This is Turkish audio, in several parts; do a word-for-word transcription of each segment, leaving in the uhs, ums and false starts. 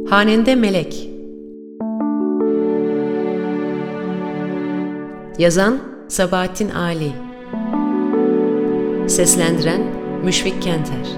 Hanende Melek. Yazan Sabahattin Ali. Seslendiren Müşfik Kenter.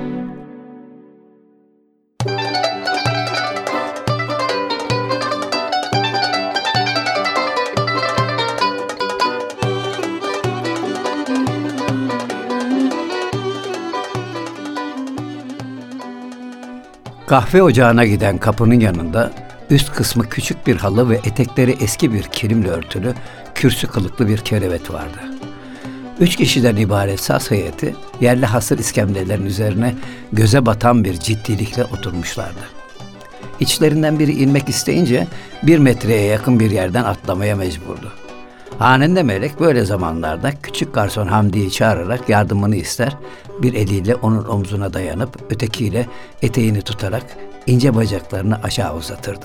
Kahve ocağına giden kapının yanında üst kısmı küçük bir halı ve etekleri eski bir kilimle örtülü, kürsü kılıklı bir kerevet vardı. Üç kişiden ibaret saz heyeti yerli hasır iskemlelerin üzerine göze batan bir ciddilikle oturmuşlardı. İçlerinden biri inmek isteyince bir metreye yakın bir yerden atlamaya mecburdu. Hanende Melek böyle zamanlarda küçük garson Hamdi'yi çağırarak yardımını ister, bir eliyle onun omzuna dayanıp ötekiyle eteğini tutarak ince bacaklarını aşağı uzatırdı.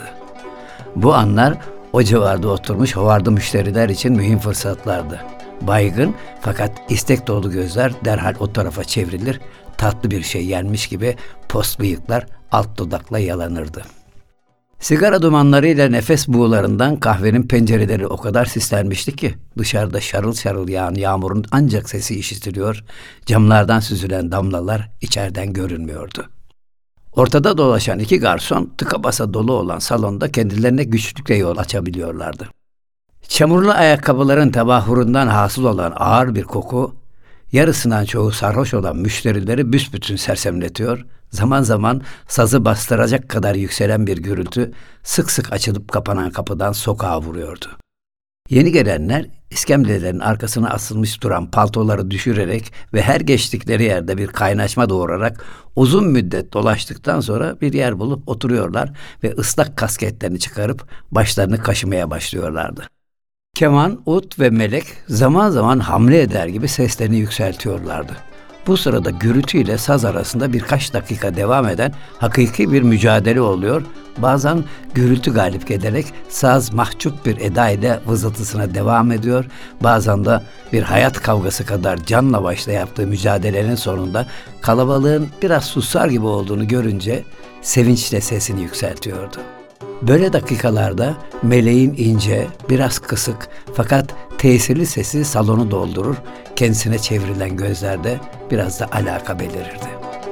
Bu anlar o civarda oturmuş hovardı müşteriler için mühim fırsatlardı. Baygın fakat istek dolu gözler derhal o tarafa çevrilir, tatlı bir şey yenmiş gibi post bıyıklar alt dudakla yalanırdı. Sigara dumanlarıyla nefes buğularından kahvenin pencereleri o kadar sislenmişti ki dışarıda şarıl şarıl yağan yağmurun ancak sesi işitiliyor, camlardan süzülen damlalar içeriden görünmüyordu. Ortada dolaşan iki garson tıka basa dolu olan salonda kendilerine güçlükle yol açabiliyorlardı. Çamurlu ayakkabıların tebahurundan hasıl olan ağır bir koku, yarısından çoğu sarhoş olan müşterileri büsbütün sersemletiyor, zaman zaman sazı bastıracak kadar yükselen bir gürültü sık sık açılıp kapanan kapıdan sokağa vuruyordu. Yeni gelenler iskemlelerin arkasına asılmış duran paltoları düşürerek ve her geçtikleri yerde bir kaynaşma doğurarak uzun müddet dolaştıktan sonra bir yer bulup oturuyorlar ve ıslak kasketlerini çıkarıp başlarını kaşımaya başlıyorlardı. Keman, ut ve melek zaman zaman hamle eder gibi seslerini yükseltiyorlardı. Bu sırada gürültüyle saz arasında birkaç dakika devam eden hakiki bir mücadele oluyor. Bazen gürültü galip gelerek saz mahcup bir eda ile vızıltısına devam ediyor. Bazen de bir hayat kavgası kadar canla başla yaptığı mücadelenin sonunda kalabalığın biraz susar gibi olduğunu görünce sevinçle sesini yükseltiyordu. Böyle dakikalarda meleğin ince, biraz kısık fakat tesirli sesi salonu doldurur, kendisine çevrilen gözlerde biraz da alaka belirirdi.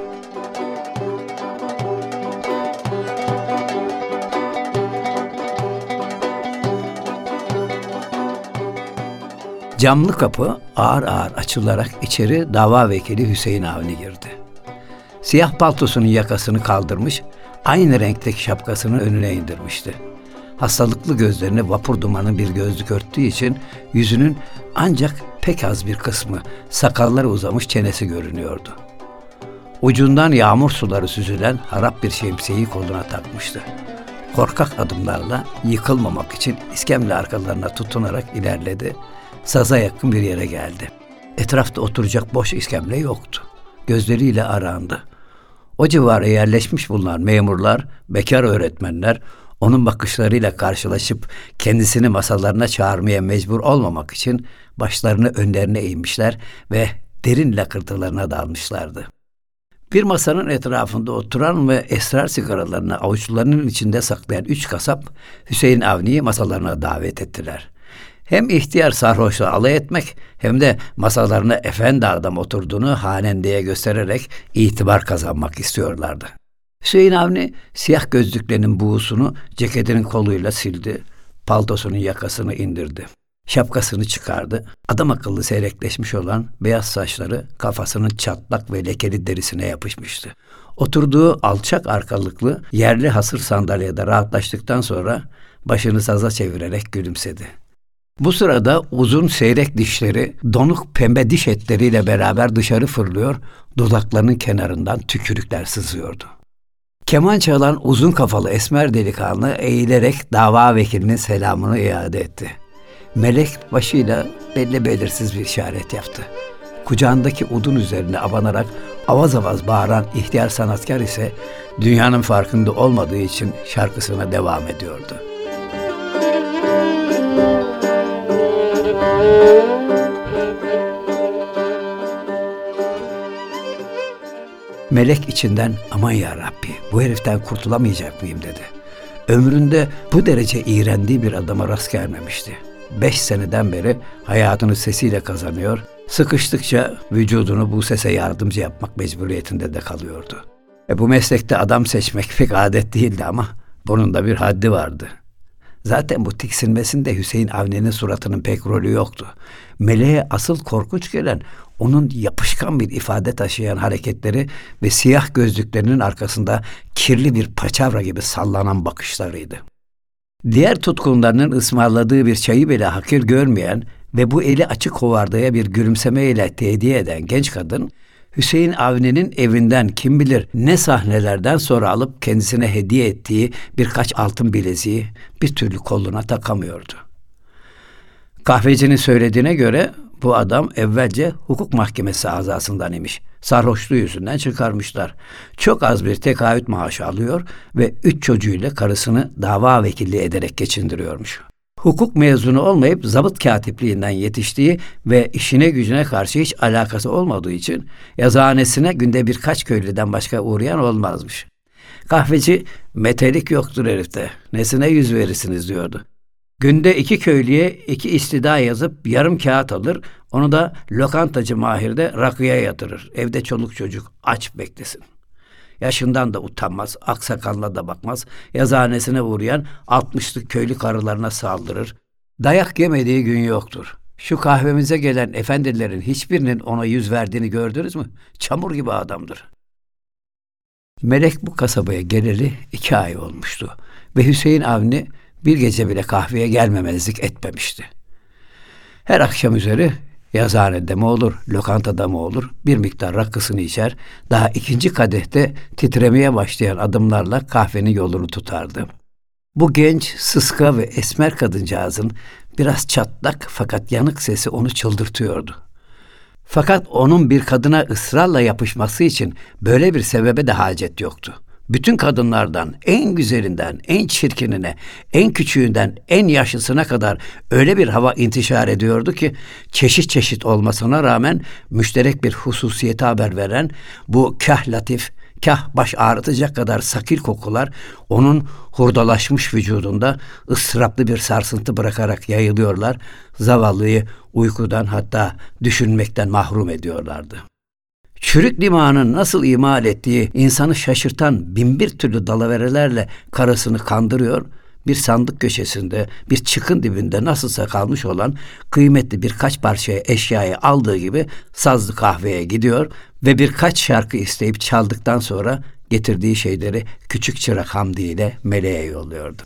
Camlı kapı ağır ağır açılarak içeri dava vekili Hüseyin Avni girdi. Siyah paltosunun yakasını kaldırmış, aynı renkteki şapkasını önüne indirmişti. Hastalıklı gözlerini vapur dumanı bir gözlük örttüğü için yüzünün ancak pek az bir kısmı, sakalları uzamış çenesi görünüyordu. Ucundan yağmur suları süzülen harap bir şemsiyeyi koluna takmıştı. Korkak adımlarla yıkılmamak için iskemle arkalarına tutunarak ilerledi. Saza yakın bir yere geldi. Etrafta oturacak boş iskemle yoktu. Gözleriyle arandı. O civara yerleşmiş bulunan memurlar, bekar öğretmenler onun bakışlarıyla karşılaşıp kendisini masalarına çağırmaya mecbur olmamak için başlarını önlerine eğmişler ve derin lakırtılarına dalmışlardı. Bir masanın etrafında oturan ve esrar sigaralarını avuçlarının içinde saklayan üç kasap Hüseyin Avni'yi masalarına davet ettiler. Hem ihtiyar sarhoşla alay etmek hem de masalarına efendi adam oturduğunu hanendeye göstererek itibar kazanmak istiyorlardı. Hüseyin Avni siyah gözlüklerinin buğusunu ceketinin koluyla sildi, paltosunun yakasını indirdi. Şapkasını çıkardı, adam akıllı seyrekleşmiş olan beyaz saçları kafasının çatlak ve lekeli derisine yapışmıştı. Oturduğu alçak arkalıklı yerli hasır sandalyede rahatlaştıktan sonra başını saza çevirerek gülümsedi. Bu sırada uzun seyrek dişleri donuk pembe diş etleriyle beraber dışarı fırlıyor, dudaklarının kenarından tükürükler sızıyordu. Keman çalan uzun kafalı esmer delikanlı eğilerek dava vekilinin selamını iade etti. Melek başıyla belli belirsiz bir işaret yaptı. Kucağındaki udun üzerine abanarak avaz avaz bağıran ihtiyar sanatkar ise dünyanın farkında olmadığı için şarkısına devam ediyordu. Melek içinden aman ya Rabbi bu heriften kurtulamayacak mıyım dedi. ömründe bu derece iğrendiği bir adama rast gelmemişti. Beş seneden beri hayatını sesiyle kazanıyor, sıkıştıkça vücudunu bu sese yardımcı yapmak mecburiyetinde de kalıyordu. E bu meslekte adam seçmek pek adet değildi ama bunun da bir haddi vardı. Zaten bu tiksinmesinde Hüseyin Avni'nin suratının pek rolü yoktu. Meleğe asıl korkunç gelen onun yapışkan bir ifade taşıyan hareketleri ve siyah gözlüklerinin arkasında kirli bir paçavra gibi sallanan bakışlarıydı. Diğer tutkunlarının ısmarladığı bir çayı bile hakir görmeyen ve bu eli açık hovardaya bir gülümsemeyle tediye eden genç kadın, Hüseyin Avni'nin evinden kim bilir ne sahnelerden sonra alıp kendisine hediye ettiği birkaç altın bileziği bir türlü koluna takamıyordu. Kahvecinin söylediğine göre bu adam evvelce hukuk mahkemesi azasından imiş. Sarhoşluğu yüzünden çıkarmışlar. Çok az bir tekaüt maaşı alıyor ve üç çocuğuyla karısını dava vekilliği ederek geçindiriyormuş. Hukuk mezunu olmayıp zabıt katipliğinden yetiştiği ve işine gücüne karşı hiç alakası olmadığı için yazıhanesine günde birkaç köylüden başka uğrayan olmazmış. Kahveci, metelik yoktur herifte, nesine yüz verirsiniz diyordu. Günde iki köylüye iki istida yazıp yarım kağıt alır, onu da lokantacı Mahir'de rakıya yatırır. Evde çoluk çocuk aç beklesin. Yaşından da utanmaz, aksakalına da bakmaz, yazıhanesine uğrayan altmışlık köylü karılarına saldırır. Dayak yemediği gün yoktur. Şu kahvemize gelen efendilerin hiçbirinin ona yüz verdiğini gördünüz mü? Çamur gibi adamdır. Melek bu kasabaya geleli iki ay olmuştu ve Hüseyin Avni bir gece bile kahveye gelmemezlik etmemişti. Her akşam üzeri yazıhanede mi olur, lokantada mı olur, bir miktar rakısını içer, daha ikinci kadehte titremeye başlayan adımlarla kahvenin yolunu tutardı. Bu genç, sıska ve esmer kadıncağızın biraz çatlak fakat yanık sesi onu çıldırtıyordu. Fakat onun bir kadına ısrarla yapışması için böyle bir sebebe de hacet yoktu. Bütün kadınlardan, en güzelinden, en çirkinine, en küçüğünden, en yaşlısına kadar öyle bir hava intişar ediyordu ki, çeşit çeşit olmasına rağmen müşterek bir hususiyete haber veren bu kah latif, kah baş ağrıtacak kadar sakil kokular onun hurdalaşmış vücudunda ıstıraplı bir sarsıntı bırakarak yayılıyorlar, zavallıyı uykudan hatta düşünmekten mahrum ediyorlardı. Çürük dimağının nasıl imal ettiği insanı şaşırtan binbir türlü dalaverelerle karısını kandırıyor, bir sandık köşesinde, bir çıkın dibinde nasılsa kalmış olan kıymetli birkaç parça eşyayı aldığı gibi sazlı kahveye gidiyor ve birkaç şarkı isteyip çaldıktan sonra getirdiği şeyleri küçük çırak Hamdi ile Meleğe yolluyordu.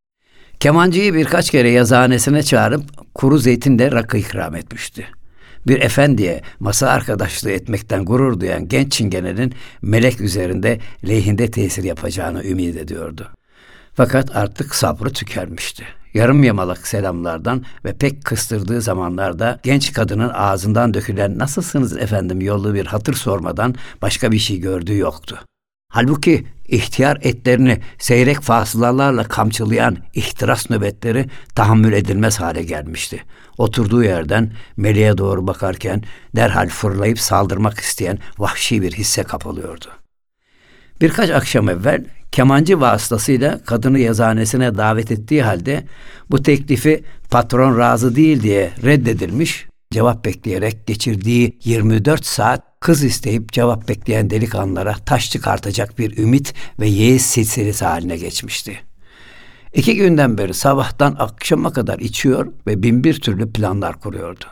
Kemancıyı birkaç kere yazıhanesine çağırıp kuru zeytinle rakı ikram etmişti. Bir efendiye masa arkadaşlığı etmekten gurur duyan genç çingenenin Melek üzerinde lehinde tesir yapacağını ümit ediyordu. Fakat artık sabrı tükenmişti. Yarım yamalak selamlardan ve pek kıstırdığı zamanlarda genç kadının ağzından dökülen "Nasılsınız efendim?" yollu bir hatır sormadan başka bir şey gördüğü yoktu. Halbuki ihtiyar etlerini seyrek fasılalarla kamçılayan ihtiras nöbetleri tahammül edilmez hale gelmişti. Oturduğu yerden Meleğe doğru bakarken derhal fırlayıp saldırmak isteyen vahşi bir hisse kapılıyordu. Birkaç akşam evvel kemancı vasıtasıyla kadını yazıhanesine davet ettiği halde bu teklifi patron razı değil diye reddedilmiş, cevap bekleyerek geçirdiği yirmi dört saat kız isteyip cevap bekleyen delikanlılara taş çıkartacak bir ümit ve yeğiz silsilesi haline geçmişti. İki günden beri sabahtan akşama kadar içiyor ve binbir türlü planlar kuruyordu.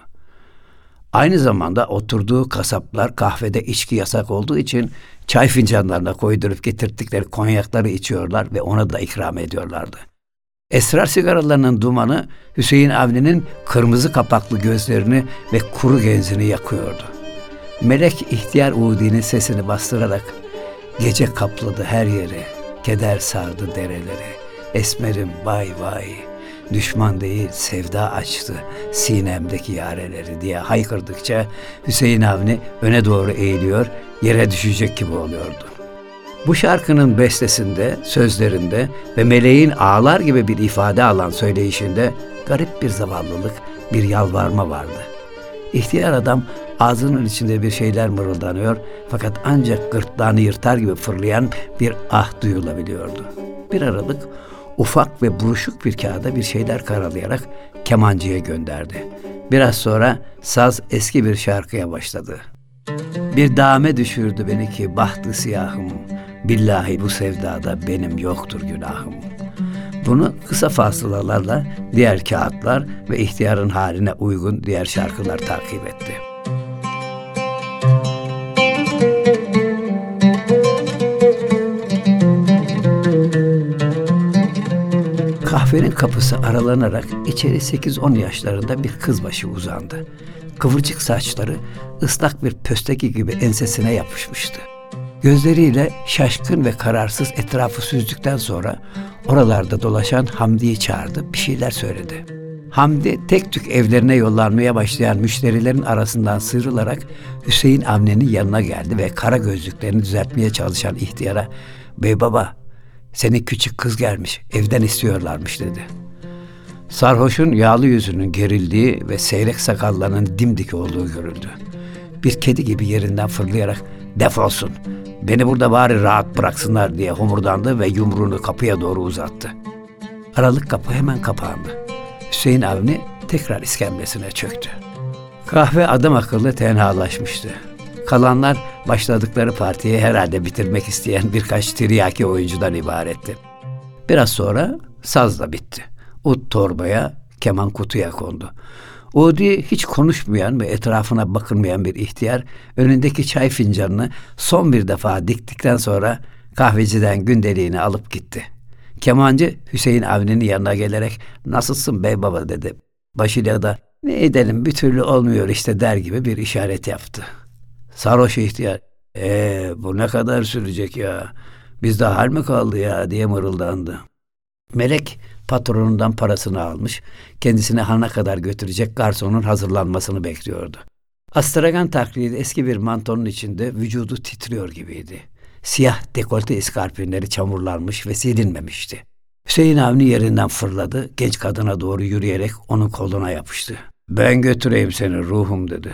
Aynı zamanda oturduğu kasaplar kahvede içki yasak olduğu için çay fincanlarına koydurup getirttikleri konyakları içiyorlar ve ona da ikram ediyorlardı. Esrar sigaralarının dumanı Hüseyin Avni'nin kırmızı kapaklı gözlerini ve kuru genzini yakıyordu. Melek ihtiyar Udi'nin sesini bastırarak "Gece kapladı her yeri, keder sardı dereleri, esmerim vay vay, düşman değil sevda açtı sinemdeki yareleri" diye haykırdıkça Hüseyin Avni öne doğru eğiliyor, yere düşecek gibi oluyordu. Bu şarkının bestesinde, sözlerinde ve meleğin ağlar gibi bir ifade alan söyleyişinde garip bir zavallılık, bir yalvarma vardı. İhtiyar adam ağzının içinde bir şeyler mırıldanıyor fakat ancak gırtlağını yırtar gibi fırlayan bir ah duyulabiliyordu. Bir aralık ufak ve buruşuk bir kağıda bir şeyler karalayarak kemancıya gönderdi. Biraz sonra saz eski bir şarkıya başladı. Bir dame düşürdü beni ki bahtı siyahım, billahi bu sevdada benim yoktur günahım. Bunu kısa fasılalarla diğer kağıtlar ve ihtiyarın haline uygun diğer şarkılar takip etti. Kahvenin kapısı aralanarak içeri sekiz on yaşlarında bir kız başı uzandı. Kıvırcık saçları ıslak bir pösteki gibi ensesine yapışmıştı. Gözleriyle şaşkın ve kararsız etrafı süzdükten sonra oralarda dolaşan Hamdi'yi çağırdı, bir şeyler söyledi. Hamdi tek tük evlerine yollanmaya başlayan müşterilerin arasından sıyrılarak Hüseyin Avni'nin yanına geldi ve kara gözlüklerini düzeltmeye çalışan ihtiyara "Bey baba, senin küçük kız gelmiş, evden istiyorlarmış" dedi. Sarhoşun yağlı yüzünün gerildiği ve seyrek sakallarının dimdik olduğu görüldü. Bir kedi gibi yerinden fırlayarak "Defolsun, beni burada bari rahat bıraksınlar" diye homurdandı ve yumruğunu kapıya doğru uzattı. Aralık kapı hemen kapandı. Hüseyin Avni tekrar iskemlesine çöktü. Kahve adam akıllı tenhalaşmıştı. Kalanlar başladıkları partiyi herhalde bitirmek isteyen birkaç tiryaki oyuncudan ibaretti. Biraz sonra saz da bitti. Ut torbaya, keman kutuya kondu. Udi hiç konuşmayan ve etrafına bakılmayan bir ihtiyar önündeki çay fincanını son bir defa diktikten sonra kahveciden gündeliğini alıp gitti. Kemancı Hüseyin Avni'nin yanına gelerek "Nasılsın bey baba?" dedi. Başıyla da "Ne edelim, bir türlü olmuyor işte" der gibi bir işaret yaptı. Sarhoş ihtiyar "Eee bu ne kadar sürecek ya? Bizde hal mi kaldı ya?" diye mırıldandı. Melek patronundan parasını almış, kendisini hana kadar götürecek garsonun hazırlanmasını bekliyordu. Astragan taklidi eski bir mantonun içinde vücudu titriyor gibiydi. Siyah dekolte iskarpinleri çamurlanmış ve silinmemişti. Hüseyin Avni yerinden fırladı, genç kadına doğru yürüyerek onun koluna yapıştı. "Ben götüreyim seni ruhum" dedi.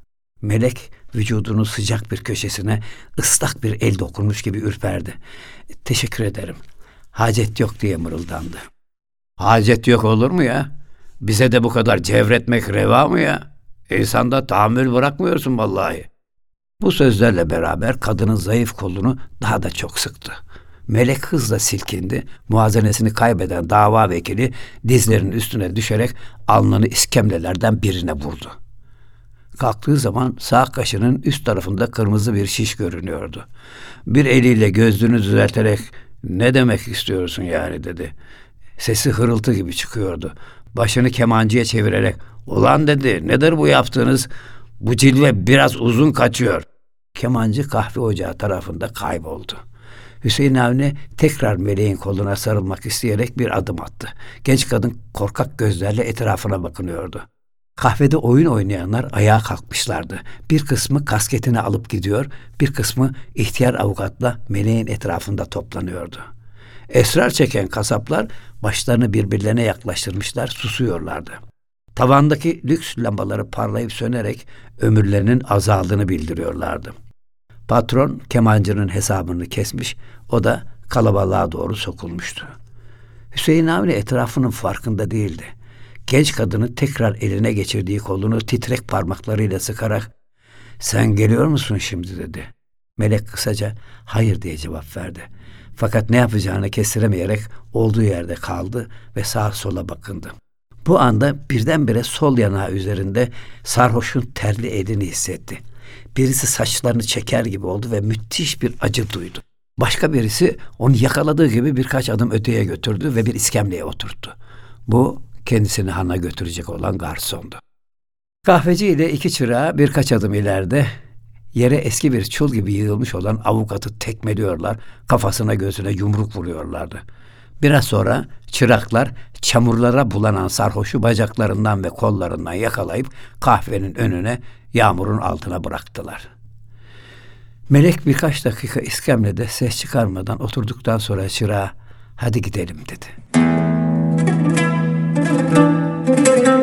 Melek vücudunun sıcak bir köşesine ıslak bir el dokunmuş gibi ürperdi. "Teşekkür ederim, hacet yok" diye mırıldandı. "Hacet yok olur mu ya? Bize de bu kadar cevretmek reva mı ya? İnsanda tahammül bırakmıyorsun vallahi." Bu sözlerle beraber kadının zayıf kolunu daha da çok sıktı. Melek hızla silkindi. Muazenesini kaybeden dava vekili dizlerinin üstüne düşerek alnını iskemlelerden birine vurdu. Kalktığı zaman sağ kaşının üst tarafında kırmızı bir şiş görünüyordu. Bir eliyle gözlüğünü düzelterek "Ne demek istiyorsun yani?" dedi. Sesi hırıltı gibi çıkıyordu. Başını kemancıya çevirerek "Ulan" dedi, "nedir bu yaptığınız? Bu cilve biraz uzun kaçıyor." Kemancı kahve ocağı tarafında kayboldu. Hüseyin Avni tekrar meleğin koluna sarılmak isteyerek bir adım attı. Genç kadın korkak gözlerle etrafına bakınıyordu. Kahvede oyun oynayanlar ayağa kalkmışlardı. Bir kısmı kasketini alıp gidiyor, bir kısmı ihtiyar avukatla meleğin etrafında toplanıyordu. Esrar çeken kasaplar başlarını birbirlerine yaklaştırmışlar, susuyorlardı. Tavandaki lüks lambaları parlayıp sönerek ömürlerinin azaldığını bildiriyorlardı. Patron kemancının hesabını kesmiş, o da kalabalığa doğru sokulmuştu. Hüseyin Avni etrafının farkında değildi. Genç kadını tekrar eline geçirdiği kolunu titrek parmaklarıyla sıkarak "Sen geliyor musun şimdi?" dedi. Melek kısaca "Hayır" diye cevap verdi. Fakat ne yapacağını kestiremeyerek olduğu yerde kaldı ve sağa sola bakındı. Bu anda birdenbire sol yanağı üzerinde sarhoşun terli elini hissetti. Birisi saçlarını çeker gibi oldu ve müthiş bir acı duydu. Başka birisi onu yakaladığı gibi birkaç adım öteye götürdü ve bir iskemleye oturttu. Bu kendisini hana götürecek olan garsondu. Kahveci ile iki çırağı birkaç adım ileride yere eski bir çul gibi yığılmış olan avukatı tekmeliyorlar, kafasına gözüne yumruk vuruyorlardı. Biraz sonra çıraklar çamurlara bulanan sarhoşu bacaklarından ve kollarından yakalayıp kahvenin önüne, yağmurun altına bıraktılar. Melek birkaç dakika iskemlede ses çıkarmadan oturduktan sonra çırağa "Hadi gidelim" dedi.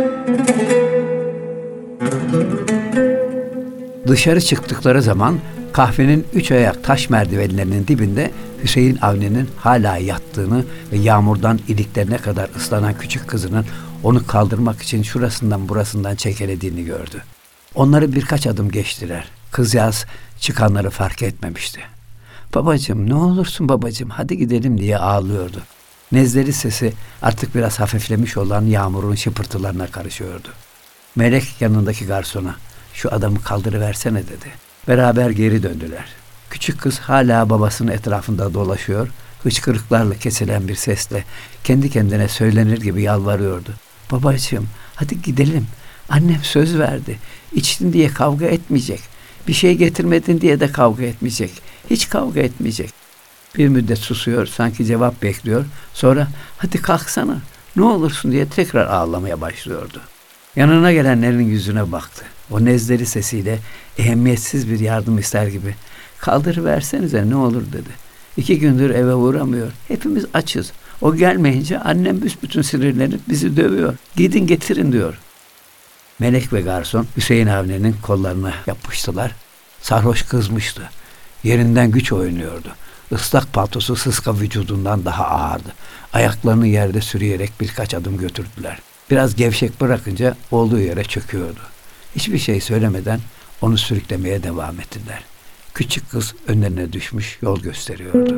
Dışarı çıktıkları zaman Kahvenin üç ayak taş merdivenlerinin dibinde Hüseyin Avni'nin hala yattığını ve yağmurdan iliklerine kadar ıslanan küçük kızının onu kaldırmak için şurasından burasından çekelediğini gördü. Onları birkaç adım geçtiler. Kızcağız çıkanları fark etmemişti. "Babacığım, ne olursun babacığım, hadi gidelim" diye ağlıyordu. Nezleri sesi artık biraz hafiflemiş olan yağmurun şıpırtılarına karışıyordu. Melek yanındaki garsona "Şu adamı kaldırıversene" dedi. Beraber geri döndüler. Küçük kız hala babasının etrafında dolaşıyor, hıçkırıklarla kesilen bir sesle kendi kendine söylenir gibi yalvarıyordu. "Babacığım, hadi gidelim. Annem söz verdi. İçtin diye kavga etmeyecek. Bir şey getirmedin diye de kavga etmeyecek. Hiç kavga etmeyecek." Bir müddet susuyor, sanki cevap bekliyor. Sonra "Hadi kalksana, ne olursun" diye tekrar ağlamaya başlıyordu. Yanına gelenlerin yüzüne baktı. O nezleri sesiyle ehemmiyetsiz bir yardım ister gibi "Kaldırıversenize ne olur" dedi. "İki gündür eve uğramıyor. Hepimiz açız. O gelmeyince annem büsbütün sinirlenip bizi dövüyor. Gidin getirin" diyor. Melek ve garson Hüseyin Avni'nin kollarına yapıştılar. Sarhoş kızmıştı. Yerinden güç oynuyordu. Islak paltosu sıska vücudundan daha ağırdı. Ayaklarını yerde sürüyerek birkaç adım götürdüler. Biraz gevşek bırakınca olduğu yere çöküyordu. Hiçbir şey söylemeden onu sürüklemeye devam ettiler. Küçük kız önlerine düşmüş yol gösteriyordu.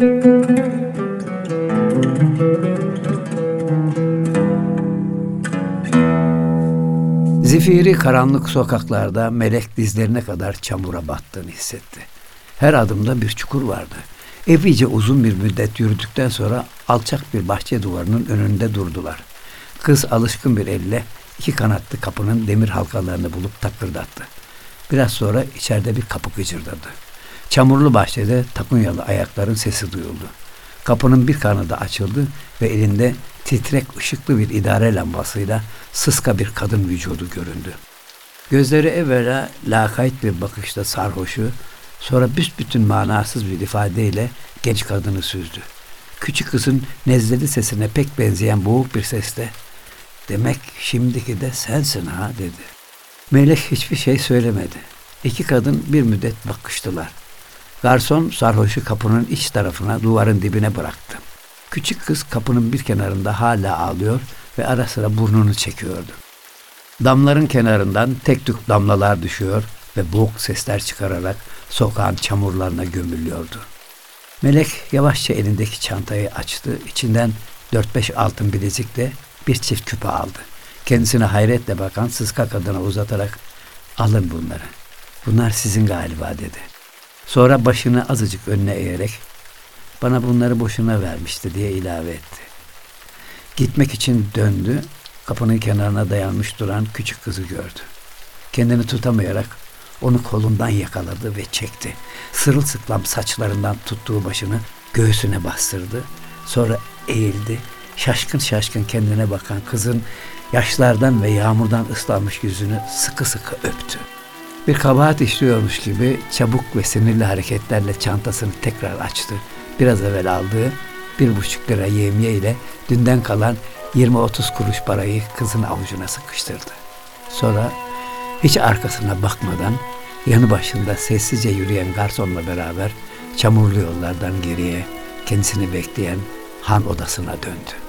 Zifiri karanlık sokaklarda Melek dizlerine kadar çamura battığını hissetti. Her adımda bir çukur vardı. Epeyce uzun bir müddet yürüdükten sonra alçak bir bahçe duvarının önünde durdular. Kız alışkın bir elle iki kanatlı kapının demir halkalarını bulup takırdattı. Biraz sonra içeride bir kapı gıcırdadı. Çamurlu bahçede takunyalı ayakların sesi duyuldu. Kapının bir kanadı açıldı ve elinde titrek ışıklı bir idare lambasıyla sıska bir kadın vücudu göründü. Gözleri evvela lakayt bir bakışta sarhoşu, sonra büsbütün manasız bir ifadeyle genç kadını süzdü. Küçük kızın nezleli sesine pek benzeyen boğuk bir sesle "Demek şimdiki de sensin ha" dedi. Melek hiçbir şey söylemedi. İki kadın bir müddet bakıştılar. Garson sarhoşu kapının iç tarafına, duvarın dibine bıraktı. Küçük kız kapının bir kenarında hala ağlıyor ve ara sıra burnunu çekiyordu. Damların kenarından tek tük damlalar düşüyor ve boğuk sesler çıkararak sokağın çamurlarına gömülüyordu. Melek yavaşça elindeki çantayı açtı. İçinden dört beş altın bilezikle bir çift küpe aldı. Kendisine hayretle bakan sıska kadına uzatarak "Alın bunları. Bunlar sizin galiba" dedi. Sonra başını azıcık önüne eğerek "Bana bunları boşuna vermişti" diye ilave etti. Gitmek için döndü. Kapının kenarına dayanmış duran küçük kızı gördü. Kendini tutamayarak onu kolundan yakaladı ve çekti. Sırılsıklam saçlarından tuttuğu başını göğsüne bastırdı. Sonra eğildi. Şaşkın şaşkın kendine bakan kızın yaşlardan ve yağmurdan ıslanmış yüzünü sıkı sıkı öptü. Bir kabahat işliyormuş gibi çabuk ve sinirli hareketlerle çantasını tekrar açtı. Biraz evvel aldığı bir buçuk lira yevmiye ile dünden kalan yirmi otuz kuruş parayı kızın avucuna sıkıştırdı. Sonra hiç arkasına bakmadan yanı başında sessizce yürüyen garsonla beraber çamurlu yollardan geriye kendisini bekleyen han odasına döndü.